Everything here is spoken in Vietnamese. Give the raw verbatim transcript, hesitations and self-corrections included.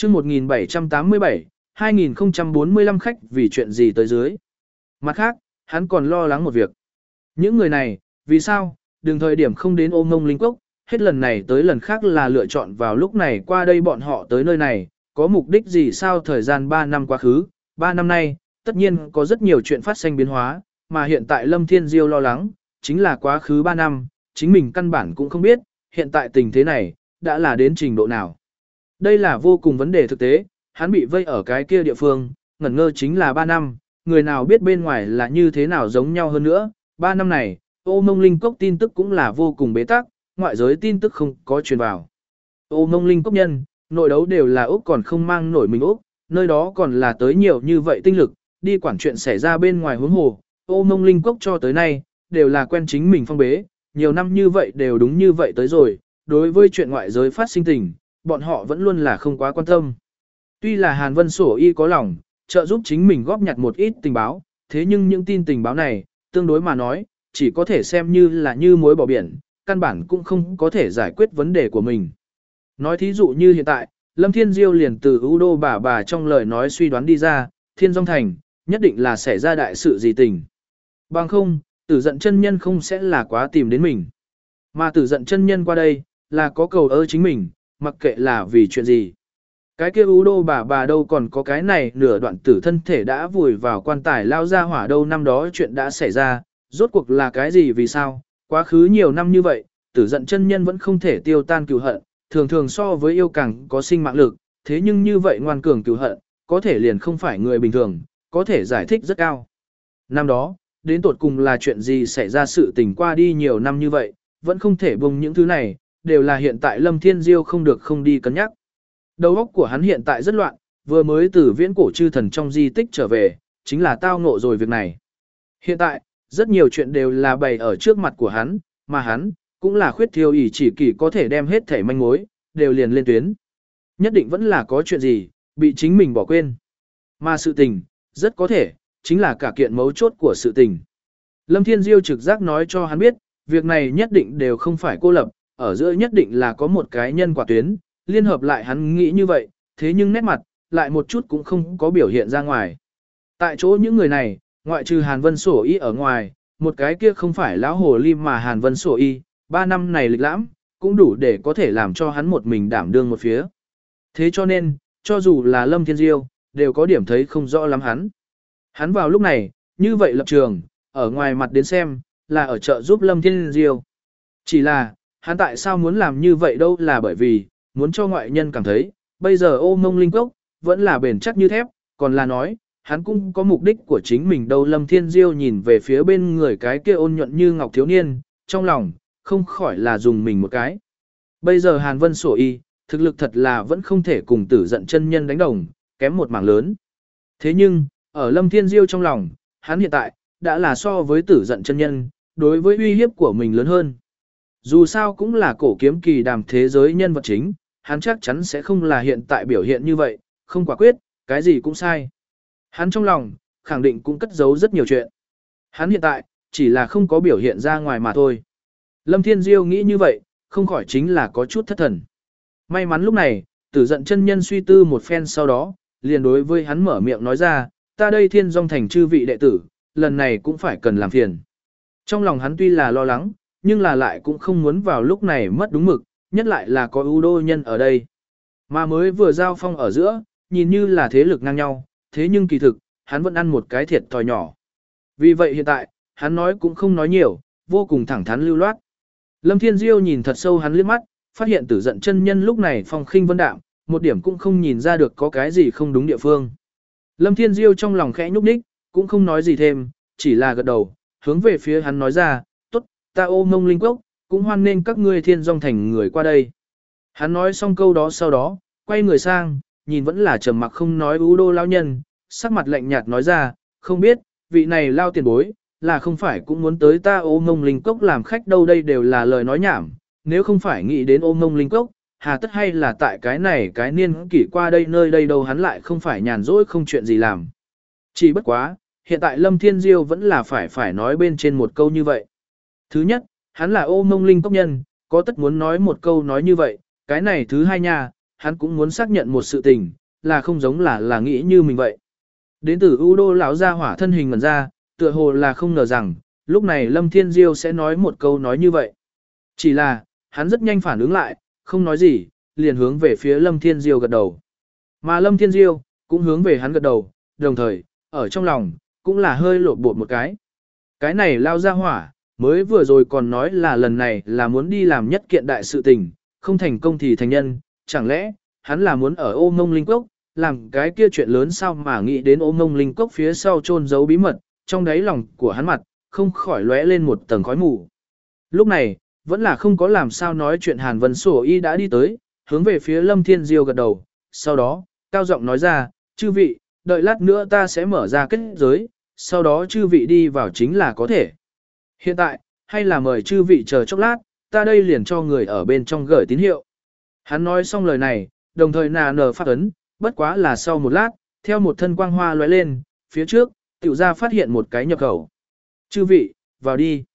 chương một nghìn bảy trăm tám mươi bảy, hai nghìn không trăm bốn mươi lăm khách vì chuyện gì tới dưới. Mặt khác, hắn còn lo lắng một việc. Những người này, vì sao, đừng thời điểm không đến Ô Mông Linh Cốc, hết lần này tới lần khác là lựa chọn vào lúc này qua đây bọn họ tới nơi này, có mục đích gì sao thời gian ba năm quá khứ, ba năm nay, tất nhiên có rất nhiều chuyện phát sinh biến hóa, mà hiện tại Lâm Thiên Diêu lo lắng, chính là quá khứ ba năm, chính mình căn bản cũng không biết, hiện tại tình thế này, đã là đến trình độ nào. Đây là vô cùng vấn đề thực tế, hắn bị vây ở cái kia địa phương, ngẩn ngơ chính là ba năm, người nào biết bên ngoài là như thế nào giống nhau hơn nữa, ba năm này, Ô Mông Linh Cốc tin tức cũng là vô cùng bế tắc, ngoại giới tin tức không có truyền vào. Ô Mông Linh Cốc nhân, nội đấu đều là Úc còn không mang nổi mình Úc, nơi đó còn là tới nhiều như vậy tinh lực, đi quản chuyện xảy ra bên ngoài huống hồ, Ô Mông Linh Cốc cho tới nay, đều là quen chính mình phong bế, nhiều năm như vậy đều đúng như vậy tới rồi, đối với chuyện ngoại giới phát sinh tình, bọn họ vẫn luôn là không quá quan tâm. Tuy là Hàn Vân Sổ Y có lòng, trợ giúp chính mình góp nhặt một ít tình báo, thế nhưng những tin tình báo này, tương đối mà nói, chỉ có thể xem như là như muối bỏ biển, căn bản cũng không có thể giải quyết vấn đề của mình. Nói thí dụ như hiện tại, Lâm Thiên Diêu liền từ ưu đô bà bà trong lời nói suy đoán đi ra, Thiên Dung Thành, nhất định là xảy ra đại sự gì tình. Bằng không, tử giận chân nhân không sẽ là quá tìm đến mình. Mà tử giận chân nhân qua đây, là có cầu ơ chính mình, mặc kệ là vì chuyện gì. Cái kia ưu đô bà bà đâu còn có cái này nửa đoạn tử thân thể đã vùi vào quan tài lao ra hỏa đâu năm đó chuyện đã xảy ra, rốt cuộc là cái gì vì sao, quá khứ nhiều năm như vậy, tử giận chân nhân vẫn không thể tiêu tan cừu hận, thường thường so với yêu càng có sinh mạng lực, thế nhưng như vậy ngoan cường cừu hận, có thể liền không phải người bình thường, có thể giải thích rất cao. Năm đó, đến tột cùng là chuyện gì xảy ra sự tình qua đi nhiều năm như vậy, vẫn không thể bùng những thứ này, đều là hiện tại Lâm Thiên Diêu không được không đi cân nhắc. Đầu óc của hắn hiện tại rất loạn, vừa mới từ viễn cổ chư thần trong di tích trở về, chính là tao ngộ rồi việc này. Hiện tại, rất nhiều chuyện đều là bày ở trước mặt của hắn, mà hắn, cũng là khuyết thiêu ỷ chỉ kỳ có thể đem hết thể manh mối, đều liền lên tuyến. Nhất định vẫn là có chuyện gì, bị chính mình bỏ quên. Mà sự tình, rất có thể, chính là cả kiện mấu chốt của sự tình. Lâm Thiên Diêu trực giác nói cho hắn biết, việc này nhất định đều không phải cô lập, ở giữa nhất định là có một cái nhân quả tuyến, liên hợp lại hắn nghĩ như vậy, thế nhưng nét mặt, lại một chút cũng không có biểu hiện ra ngoài. Tại chỗ những người này, ngoại trừ Hàn Vân Sổ Y ở ngoài, một cái kia không phải lão hồ ly mà Hàn Vân Sổ Y, ba năm này lịch lãm, cũng đủ để có thể làm cho hắn một mình đảm đương một phía. Thế cho nên, cho dù là Lâm Thiên Diêu, đều có điểm thấy không rõ lắm hắn. Hắn vào lúc này, như vậy lập trường, ở ngoài mặt đến xem, là ở chợ giúp Lâm Thiên Diêu. Chỉ là, hắn tại sao muốn làm như vậy đâu là bởi vì, muốn cho ngoại nhân cảm thấy, bây giờ Ô Mông Linh Cốc, vẫn là bền chắc như thép, còn là nói, hắn cũng có mục đích của chính mình đâu. Lâm Thiên Diêu nhìn về phía bên người cái kia ôn nhuận như ngọc thiếu niên, trong lòng, không khỏi là dùng mình một cái. Bây giờ Hàn Vân Sổ Y, thực lực thật là vẫn không thể cùng tử giận chân nhân đánh đồng, kém một mảng lớn. Thế nhưng, ở Lâm Thiên Diêu trong lòng, hắn hiện tại, đã là so với tử giận chân nhân, đối với uy hiếp của mình lớn hơn. Dù sao cũng là cổ kiếm kỳ đàm thế giới nhân vật chính, hắn chắc chắn sẽ không là hiện tại biểu hiện như vậy, không quả quyết, cái gì cũng sai. Hắn trong lòng, khẳng định cũng cất giấu rất nhiều chuyện. Hắn hiện tại, chỉ là không có biểu hiện ra ngoài mà thôi. Lâm Thiên Diêu nghĩ như vậy, không khỏi chính là có chút thất thần. May mắn lúc này, tử giận chân nhân suy tư một phen sau đó, liền đối với hắn mở miệng nói ra, ta đây Thiên Dung Thành chư vị đệ tử, lần này cũng phải cần làm phiền. Trong lòng hắn tuy là lo lắng, nhưng là lại cũng không muốn vào lúc này mất đúng mực, nhất lại là có ưu đô nhân ở đây. Mà mới vừa giao phong ở giữa, nhìn như là thế lực ngang nhau, thế nhưng kỳ thực, hắn vẫn ăn một cái thiệt thòi nhỏ. Vì vậy hiện tại, hắn nói cũng không nói nhiều, vô cùng thẳng thắn lưu loát. Lâm Thiên Diêu nhìn thật sâu hắn liếc mắt, phát hiện tử giận chân nhân lúc này phong khinh vân đạm, một điểm cũng không nhìn ra được có cái gì không đúng địa phương. Lâm Thiên Diêu trong lòng khẽ nhúc nhích, cũng không nói gì thêm, chỉ là gật đầu, hướng về phía hắn nói ra, tốt, ta Ô Mông Linh Cốc, cũng hoan nên các ngươi Thiên Dung Thành người qua đây. Hắn nói xong câu đó sau đó, quay người sang, nhìn vẫn là trầm mặc không nói ưu đô lao nhân, sắc mặt lạnh nhạt nói ra, không biết, vị này lao tiền bối, là không phải cũng muốn tới ta Ô Mông Linh Cốc làm khách đâu, đây đều là lời nói nhảm, nếu không phải nghĩ đến Ô Mông Linh Cốc, hà tất hay là tại cái này cái niên kỷ qua đây nơi đây đâu, hắn lại không phải nhàn rỗi không chuyện gì làm. Chỉ bất quá, hiện tại Lâm Thiên Diêu vẫn là phải phải nói bên trên một câu như vậy. Thứ nhất, hắn là Ô Mông Linh Cốc nhân, có tất muốn nói một câu nói như vậy, cái này thứ hai nha, hắn cũng muốn xác nhận một sự tình, là không giống là là nghĩ như mình vậy. Đến từ U Đô lão gia hỏa thân hình ngẩn ra, tựa hồ là không ngờ rằng, lúc này Lâm Thiên Diêu sẽ nói một câu nói như vậy. Chỉ là, hắn rất nhanh phản ứng lại, không nói gì, liền hướng về phía Lâm Thiên Diêu gật đầu. Mà Lâm Thiên Diêu cũng hướng về hắn gật đầu, đồng thời, ở trong lòng, cũng là hơi lột bột một cái. Cái này lao ra hỏa, mới vừa rồi còn nói là lần này là muốn đi làm nhất kiện đại sự tình, không thành công thì thành nhân, chẳng lẽ, hắn là muốn ở ô mông linh cốc, làm cái kia chuyện lớn sao mà nghĩ đến ô mông linh cốc phía sau chôn giấu bí mật, trong đáy lòng của hắn mặt, không khỏi lóe lên một tầng khói mù. Lúc này, vẫn là không có làm sao nói chuyện Hàn Vân Sổ Y đã đi tới, hướng về phía Lâm Thiên Diêu gật đầu, sau đó, cao giọng nói ra, chư vị, đợi lát nữa ta sẽ mở ra kết giới, sau đó chư vị đi vào chính là có thể. Hiện tại, hay là mời chư vị chờ chốc lát, ta đây liền cho người ở bên trong gửi tín hiệu. Hắn nói xong lời này, đồng thời nà nở phát ấn, bất quá là sau một lát, theo một thân quang hoa lóe lên, phía trước, tiểu ra phát hiện một cái nhập khẩu. Chư vị, vào đi.